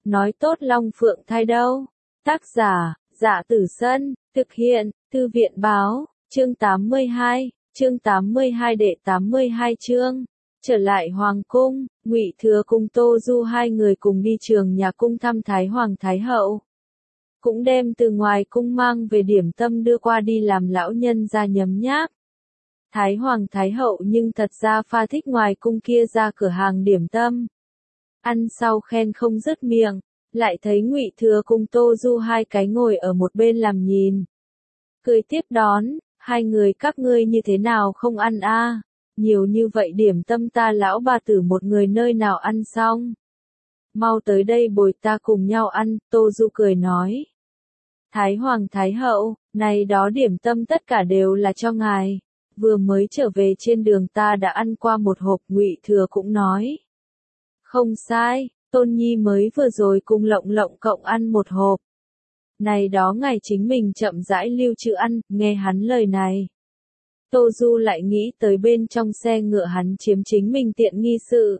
nói tốt Long Phượng thai đâu. Tác giả, Dạ Tử Sân, thực hiện, Thư viện Báo, chương 82 đệ 82 chương. Trở lại Hoàng cung, Ngụy Thừa cùng Tô Du hai người cùng đi Trường Nhà cung thăm Thái Hoàng Thái Hậu. Cũng đem từ ngoài cung mang về điểm tâm đưa qua đi làm lão nhân ra nhấm nháp. Thái Hoàng Thái Hậu nhưng thật ra pha thích ngoài cung kia ra cửa hàng điểm tâm. Ăn sau khen không dứt miệng, lại thấy Ngụy Thừa cùng Tô Du hai cái ngồi ở một bên làm nhìn. Cười tiếp đón, hai người các ngươi như thế nào không ăn a? Nhiều như vậy điểm tâm ta lão bà tử một người nơi nào ăn xong. Mau tới đây bồi ta cùng nhau ăn, Tô Du cười nói. Thái Hoàng Thái Hậu, này đó điểm tâm tất cả đều là cho ngài. Vừa mới trở về trên đường ta đã ăn qua một hộp, Ngụy Thừa cũng nói. Không sai, Tôn Nhi mới vừa rồi cùng Lộng Lộng cộng ăn một hộp. Này đó ngài chính mình chậm rãi lưu trữ ăn, nghe hắn lời này. Tô Du lại nghĩ tới bên trong xe ngựa hắn chiếm chính mình tiện nghi sự.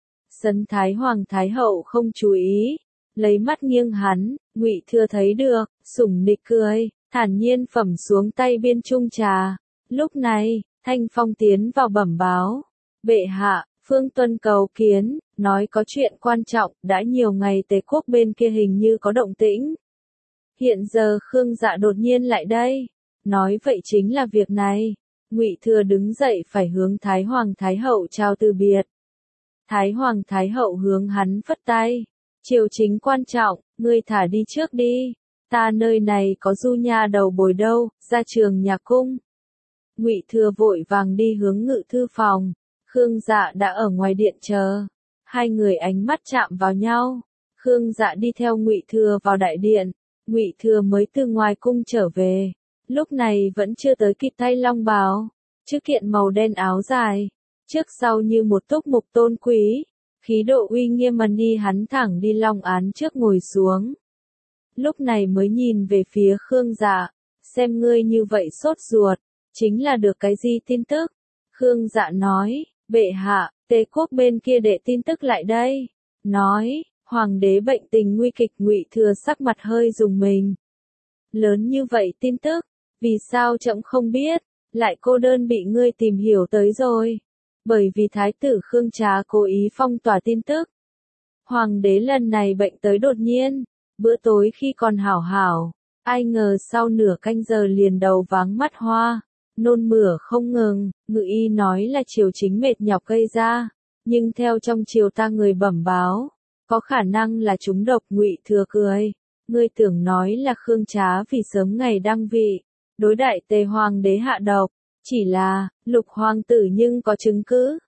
Sấn Thái Hoàng Thái Hậu không chú ý, lấy mắt nghiêng hắn, Ngụy Thừa thấy được, sủng nịch cười, thản nhiên phẩm xuống tay biên chung trà. Lúc này, Thanh Phong tiến vào bẩm báo. Bệ hạ, Phương Tuân cầu kiến, nói có chuyện quan trọng, đã nhiều ngày Tề quốc bên kia hình như có động tĩnh. Hiện giờ Khương Dạ đột nhiên lại đây, nói vậy chính là việc này. Ngụy Thừa đứng dậy phải hướng Thái Hoàng Thái Hậu chào từ biệt. Thái Hoàng Thái Hậu hướng hắn phất tay. Triều chính quan trọng, ngươi thả đi trước đi. Ta nơi này có Du nha đầu bồi đâu, ra Trường Nhà cung. Ngụy Thừa vội vàng đi hướng ngự thư phòng. Khương Dạ đã ở ngoài điện chờ. Hai người ánh mắt chạm vào nhau. Khương Dạ đi theo Ngụy Thừa vào đại điện. Ngụy Thừa mới từ ngoài cung trở về. Lúc này vẫn chưa tới kịp thay long bào, chứ kiện màu đen áo dài, trước sau như một túc mục tôn quý, khí độ uy nghiêm mà đi hắn thẳng đi long án trước ngồi xuống. Lúc này mới nhìn về phía Khương Dạ, xem ngươi như vậy sốt ruột, chính là được cái gì tin tức? Khương Dạ nói, bệ hạ, Tề quốc bên kia đệ tin tức lại đây, nói, hoàng đế bệnh tình nguy kịch. Ngụy Thừa sắc mặt hơi rùng mình. Lớn như vậy tin tức, vì sao trẫm không biết, lại cô đơn bị ngươi tìm hiểu tới rồi. Bởi vì thái tử Khương Trá cố ý phong tỏa tin tức. Hoàng đế lần này bệnh tới đột nhiên, bữa tối khi còn hảo hảo, ai ngờ sau nửa canh giờ liền đầu váng mắt hoa, nôn mửa không ngừng. Ngự y nói là triều chính mệt nhọc gây ra, nhưng theo trong triều ta người bẩm báo, có khả năng là trúng độc. Ngụy Thừa cười, ngươi tưởng nói là Khương Trá vì sớm ngày đăng vị, đối đại Tề hoàng đế hạ độc, chỉ là, Lục hoàng tử nhưng có chứng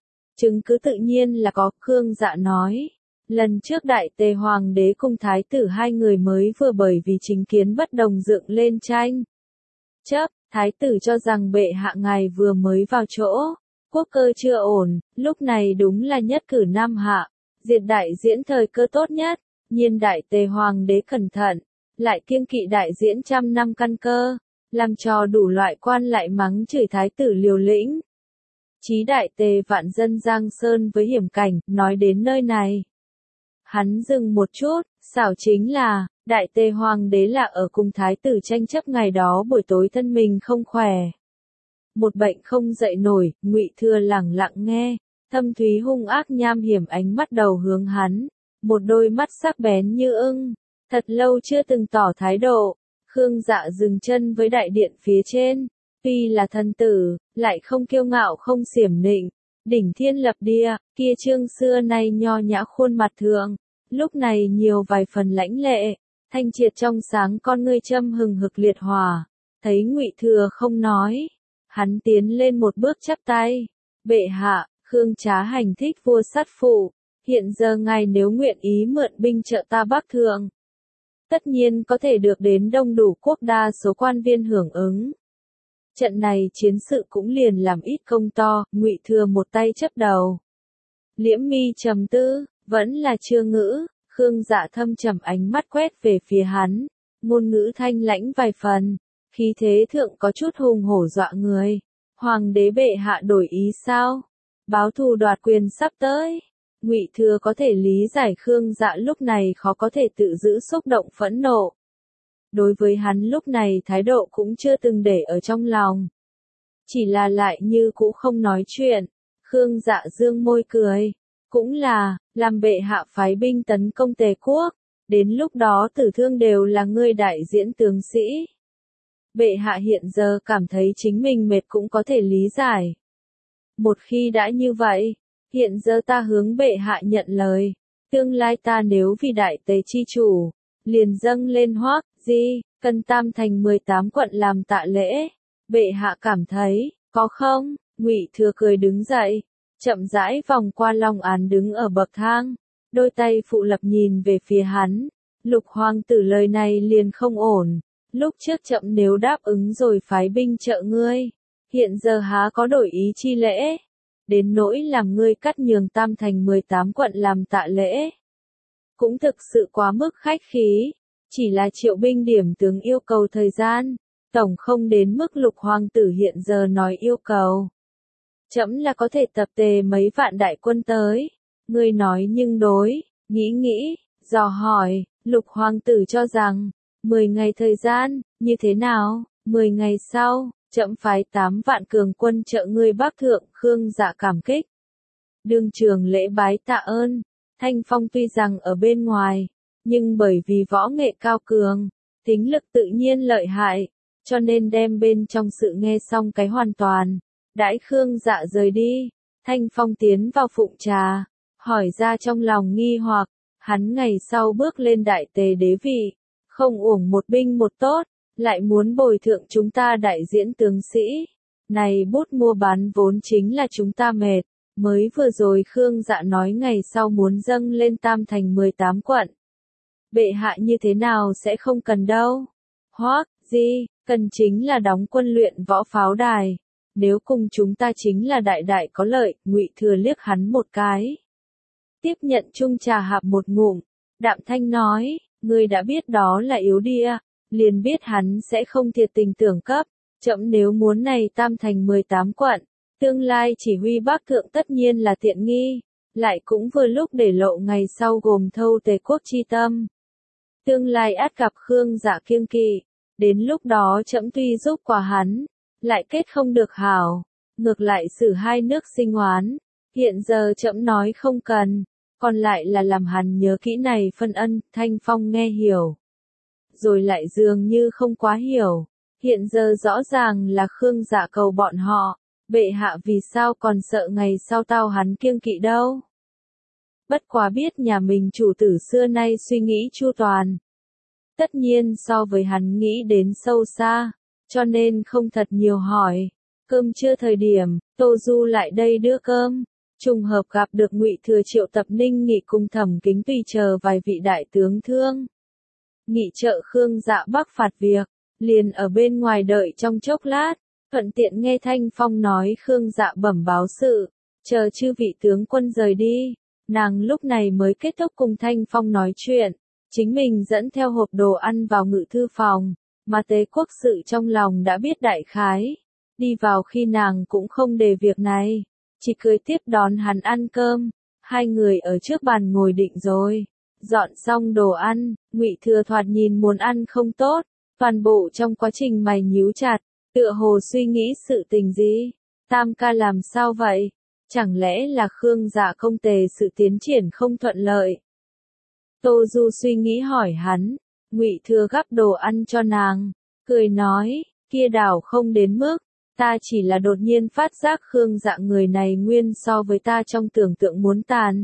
cứ tự nhiên là có. Khương Dạ nói, lần trước đại Tề hoàng đế cùng thái tử hai người mới vừa bởi vì chính kiến bất đồng dựng lên tranh chấp. Thái tử cho rằng bệ hạ ngài vừa mới vào chỗ, quốc cơ chưa ổn, lúc này đúng là nhất cử nam hạ, diệt đại diễn thời cơ tốt nhất. Nhiên đại Tề hoàng đế cẩn thận, lại kiêng kỵ đại diễn trăm năm căn cơ, làm cho đủ loại quan lại mắng chửi thái tử liều lĩnh. Chí đại Tề vạn dân giang sơn với hiểm cảnh. Nói đến nơi này, hắn dừng một chút, xảo chính là, đại Tề hoàng đế là ở cùng thái tử tranh chấp ngày đó buổi tối thân mình không khỏe. Một bệnh không dậy nổi. Ngụy Thừa lẳng lặng nghe, thâm thúy hung ác nham hiểm ánh mắt đầu hướng hắn, một đôi mắt sắc bén như ưng, thật lâu chưa từng tỏ thái độ. Khương Dạ dừng chân với đại điện phía trên, tuy là thần tử, lại không kiêu ngạo không xiểm nịnh, đỉnh thiên lập địa, kia trương xưa nay nho nhã khuôn mặt thượng, lúc này nhiều vài phần lãnh lệ, thanh triệt trong sáng con ngươi châm hừng hực liệt hỏa. Thấy Ngụy Thừa không nói, hắn tiến lên một bước chắp tay, bệ hạ, Khương Trá hành thích vua sát phụ, hiện giờ ngài nếu nguyện ý mượn binh trợ ta Bắc thượng, tất nhiên có thể được đến đông đủ quốc đa số quan viên hưởng ứng. Trận này chiến sự cũng liền làm ít công to. Ngụy Thừa một tay chấp đầu, liễm mi trầm tư, vẫn là chưa ngữ. Khương Dạ thâm trầm ánh mắt quét về phía hắn, ngôn ngữ thanh lãnh vài phần, khí thế thượng có chút hùng hổ dọa người. Hoàng đế bệ hạ đổi ý sao? Báo thù đoạt quyền sắp tới. Ngụy Thừa có thể lý giải Khương Dạ lúc này khó có thể tự giữ xúc động phẫn nộ. Đối với hắn lúc này thái độ cũng chưa từng để ở trong lòng. Chỉ là lại như cũ không nói chuyện. Khương Dạ dương môi cười. Cũng là, làm bệ hạ phái binh tấn công Tề quốc. Đến lúc đó tử thương đều là ngươi đại diễn tướng sĩ. Bệ hạ hiện giờ cảm thấy chính mình mệt cũng có thể lý giải. Một khi đã như vậy, hiện giờ ta hướng bệ hạ nhận lời. Tương lai ta nếu vì đại Tề chi chủ, liền dâng lên Hoắc Di, cần Tam Thành 18 quận làm tạ lễ. Bệ hạ cảm thấy, có không? Ngụy Thừa cười đứng dậy, chậm rãi vòng qua Long Án đứng ở bậc thang, đôi tay phụ lập nhìn về phía hắn. Lục hoàng tử lời này liền không ổn. Lúc trước chậm nếu đáp ứng rồi phái binh trợ ngươi, hiện giờ há có đổi ý chi lễ, đến nỗi làm ngươi cắt nhường Tam Thành 18 quận làm tạ lễ. Cũng thực sự quá mức khách khí, chỉ là triệu binh điểm tướng yêu cầu thời gian, tổng không đến mức lục hoàng tử hiện giờ nói yêu cầu. Chậm là có thể tập tề mấy vạn đại quân tới, ngươi nói nhưng đối, nghĩ, dò hỏi, lục hoàng tử cho rằng, 10 ngày thời gian, như thế nào, 10 ngày sau, chậm phái 8 vạn cường quân trợ ngươi Bắc thượng. Khương Dạ cảm kích. Đương trường lễ bái tạ ơn. Thanh Phong tuy rằng ở bên ngoài, nhưng bởi vì võ nghệ cao cường, tính lực tự nhiên lợi hại, cho nên đem bên trong sự nghe xong cái hoàn toàn. Đãi Khương Dạ rời đi, Thanh Phong tiến vào phụng trà, hỏi ra trong lòng nghi hoặc, hắn ngày sau bước lên đại Tề đế vị, không uổng một binh một tốt, lại muốn bồi thượng chúng ta đại diễn tướng sĩ. Này bút mua bán vốn chính là chúng ta mệt, mới vừa rồi Khương Dạ nói ngày sau muốn dâng lên Tam Thành 18 quận. Bệ hạ như thế nào sẽ không cần đâu. Hoắc Di, cần chính là đóng quân luyện võ pháo đài. Nếu cùng chúng ta chính là đại đại có lợi. Ngụy Thừa liếc hắn một cái. Tiếp nhận chung trà hạp một ngụm, đạm thanh nói, ngươi đã biết đó là yếu đia, liền biết hắn sẽ không thiệt tình tưởng cấp. Chậm nếu muốn này Tam Thành 18 quận, tương lai chỉ huy Bắc thượng tất nhiên là tiện nghi, lại cũng vừa lúc để lộ ngày sau gồm thâu Tề quốc chi tâm. Tương lai ắt gặp Khương Dạ kiêng kỵ, đến lúc đó chậm tuy giúp quả hắn, lại kết không được hảo, ngược lại xử hai nước sinh oán. Hiện giờ chậm nói không cần, còn lại là làm hắn nhớ kỹ này phân ân. Thanh Phong nghe hiểu, rồi lại dường như không quá hiểu. Hiện giờ rõ ràng là Khương Dạ cầu bọn họ, bệ hạ vì sao còn sợ ngày sau tao hắn kiêng kỵ đâu. Bất quá biết nhà mình chủ tử xưa nay suy nghĩ chu toàn. Tất nhiên so với hắn nghĩ đến sâu xa, cho nên không thật nhiều hỏi. Cơm trưa thời điểm, Tô Du lại đây đưa cơm, trùng hợp gặp được Ngụy Thừa triệu tập Ninh Nghị cùng Thẩm Kính tùy chờ vài vị đại tướng thương. Nghị trợ Khương Dạ bắc phạt việc, liền ở bên ngoài đợi trong chốc lát, thuận tiện nghe Thanh Phong nói Khương Dạ bẩm báo sự, chờ chư vị tướng quân rời đi, nàng lúc này mới kết thúc cùng Thanh Phong nói chuyện, chính mình dẫn theo hộp đồ ăn vào ngự thư phòng, mà Tế quốc sự trong lòng đã biết đại khái, đi vào khi nàng cũng không đề việc này, chỉ cười tiếp đón hắn ăn cơm, hai người ở trước bàn ngồi định rồi. Dọn xong đồ ăn, Ngụy Thừa thoạt nhìn muốn ăn không tốt, toàn bộ trong quá trình mày nhíu chặt, tựa hồ suy nghĩ sự tình gì. Tam ca làm sao vậy? Chẳng lẽ là Khương Dạ công Tề sự tiến triển không thuận lợi? Tô Du suy nghĩ hỏi hắn, Ngụy Thừa gắp đồ ăn cho nàng, cười nói, kia đảo không đến mức, ta chỉ là đột nhiên phát giác Khương Dạ người này nguyên so với ta trong tưởng tượng muốn tàn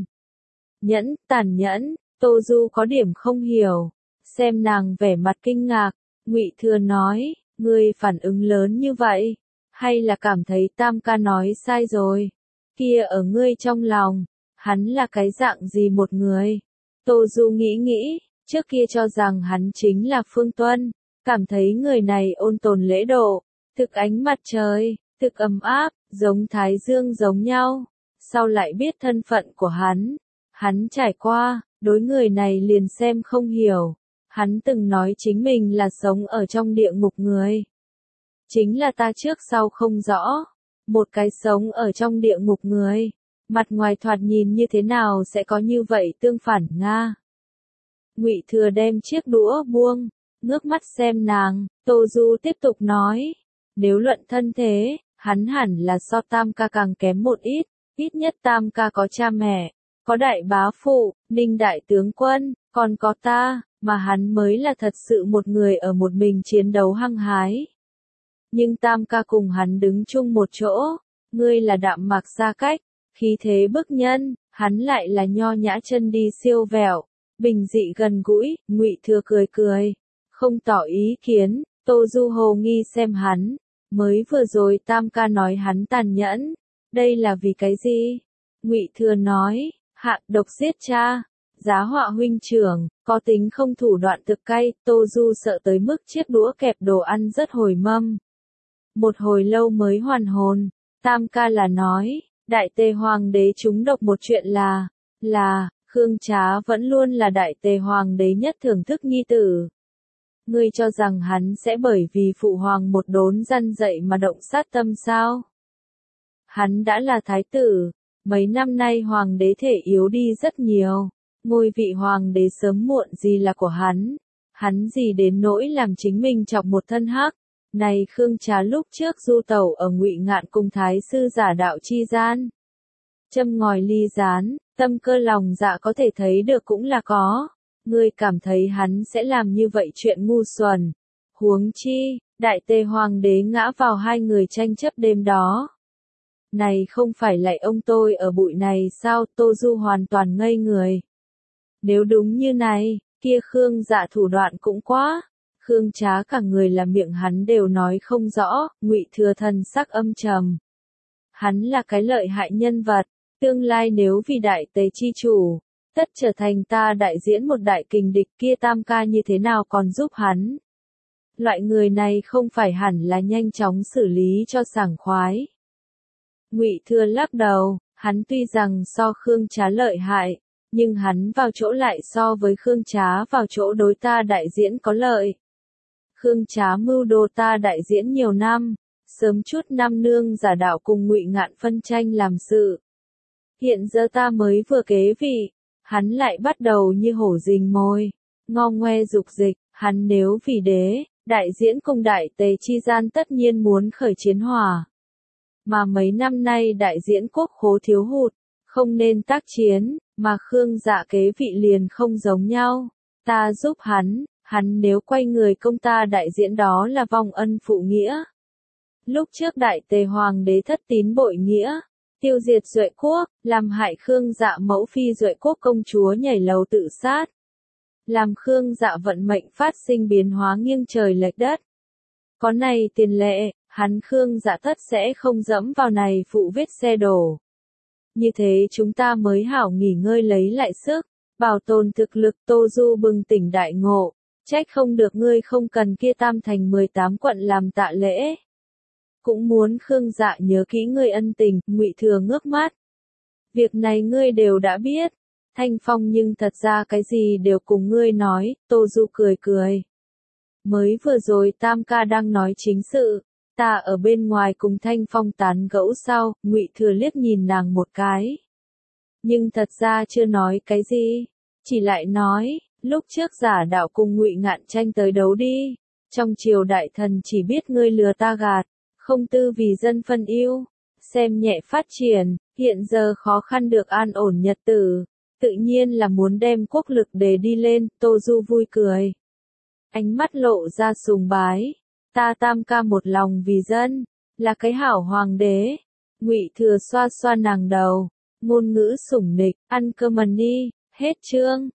nhẫn. Tô Du có điểm không hiểu, xem nàng vẻ mặt kinh ngạc, Ngụy Thừa nói, ngươi phản ứng lớn như vậy, hay là cảm thấy Tam ca nói sai rồi, kia ở ngươi trong lòng, hắn là cái dạng gì một người? Tô Du nghĩ, trước kia cho rằng hắn chính là Phương Tuân, cảm thấy người này ôn tồn lễ độ, thực ánh mặt trời, thực ấm áp, giống Thái Dương giống nhau, sau lại biết thân phận của hắn trải qua. Đối người này liền xem không hiểu, hắn từng nói chính mình là sống ở trong địa ngục người. Chính là ta trước sau không rõ, một cái sống ở trong địa ngục người, Mặt ngoài thoạt nhìn như thế nào sẽ có như vậy tương phản Nga. Ngụy Thừa đem chiếc đũa buông, ngước mắt xem nàng, Tô Du tiếp tục nói, nếu luận thân thế, hắn hẳn là so Tam ca càng kém một ít nhất Tam ca có cha mẹ, có đại bá phụ, Ninh đại tướng quân, còn có ta, mà hắn mới là thật sự một người ở một mình chiến đấu hăng hái. Nhưng Tam ca cùng hắn đứng chung một chỗ, ngươi là đạm mạc xa cách, khí thế bức nhân, hắn lại là nho nhã chân đi siêu vẹo, bình dị gần gũi. Ngụy Thừa cười cười, không tỏ ý kiến. Tô Du hồ nghi xem hắn, mới vừa rồi Tam ca nói hắn tàn nhẫn, đây là vì cái gì? Ngụy Thừa nói, hạ độc giết cha, giá họa huynh trưởng, có tính không thủ đoạn thực cay. Tô Du sợ tới mức chiếc đũa kẹp đồ ăn rất hồi mâm. Một hồi lâu mới hoàn hồn. Tam ca là nói, đại tề hoàng đế trúng độc một chuyện là, Khương Trá vẫn luôn là đại tề hoàng đế nhất thưởng thức nhi tử. Ngươi cho rằng hắn sẽ bởi vì phụ hoàng một đốn răn dạy mà động sát tâm sao? Hắn đã là thái tử, mấy năm nay hoàng đế thể yếu đi rất nhiều, ngôi vị hoàng đế sớm muộn gì là của hắn gì đến nỗi làm chính mình chọc một thân hắc. Này Khương Trá lúc trước du tẩu ở Ngụy Ngạn cùng thái sư giả đạo chi gian. Châm ngòi ly gián, tâm cơ lòng dạ có thể thấy được cũng là có. Ngươi cảm thấy hắn sẽ làm như vậy chuyện ngu xuẩn. Huống chi, đại tề hoàng đế ngã vào hai người tranh chấp đêm đó. Này không phải lại ông tôi ở bụi này sao? Tô Du hoàn toàn ngây người. Nếu đúng như này, kia Khương Dạ thủ đoạn cũng quá. Khương Trá cả người là miệng hắn đều nói không rõ. Ngụy Thừa thần sắc âm trầm. Hắn là cái lợi hại nhân vật, tương lai nếu vì đại tề chi chủ, tất trở thành ta đại diễn một đại kình địch, kia Tam ca như thế nào còn giúp hắn? Loại người này không phải hẳn là nhanh chóng xử lý cho sảng khoái. Ngụy Thừa lắc đầu, hắn tuy rằng so Khương Trá lợi hại, nhưng hắn vào chỗ lại so với Khương Trá vào chỗ đối ta đại diễn có lợi. Khương Trá mưu đồ ta đại diễn nhiều năm, sớm chút năm nương giả đạo cùng Ngụy Ngạn phân tranh làm sự. Hiện giờ ta mới vừa kế vị, hắn lại bắt đầu như hổ rình mồi, ngo ngoe dục dịch. Hắn nếu vì đế, đại diễn cùng đại tề chi gian tất nhiên muốn khởi chiến hòa. Mà mấy năm nay đại diễn quốc khố thiếu hụt, không nên tác chiến, mà Khương Dạ kế vị liền không giống nhau. Ta giúp hắn nếu quay người công ta đại diễn đó là vong ân phụ nghĩa. Lúc trước đại tề hoàng đế thất tín bội nghĩa, tiêu diệt Duệ quốc, làm hại Khương Dạ mẫu phi Duệ quốc công chúa nhảy lầu tự sát. Làm Khương Dạ vận mệnh phát sinh biến hóa nghiêng trời lệch đất. Có này tiền lệ, hắn Khương Dạ tất sẽ không dẫm vào này phụ vết xe đổ. Như thế chúng ta mới hảo nghỉ ngơi lấy lại sức, bảo tồn thực lực. Tô Du bừng tỉnh đại ngộ, trách không được ngươi không cần kia Tam Thành 18 quận làm tạ lễ. Cũng muốn Khương Dạ nhớ kỹ ngươi ân tình. Ngụy Thừa ngước mắt. Việc này ngươi đều đã biết. Thanh Phong nhưng thật ra cái gì đều cùng ngươi nói. Tô Du cười cười. Mới vừa rồi Tam ca đang nói chính sự, ta ở bên ngoài cùng Thanh Phong tán gẫu sau. Ngụy Thừa liếc nhìn nàng một cái. Nhưng thật ra chưa nói cái gì, chỉ lại nói, lúc trước giả đạo cùng Ngụy Ngạn tranh tới đấu đi. Trong triều đại thần chỉ biết ngươi lừa ta gạt, không tư vì dân phân ưu, xem nhẹ phát triển, hiện giờ khó khăn được an ổn nhật tử, tự nhiên là muốn đem quốc lực để đi lên. Tô Du vui cười, ánh mắt lộ ra sùng bái, ta Tam ca một lòng vì dân, là cái hảo hoàng đế. Ngụy Thừa xoa xoa nàng đầu, ngôn ngữ sủng nịch. Ăn cơm đi, hết chương.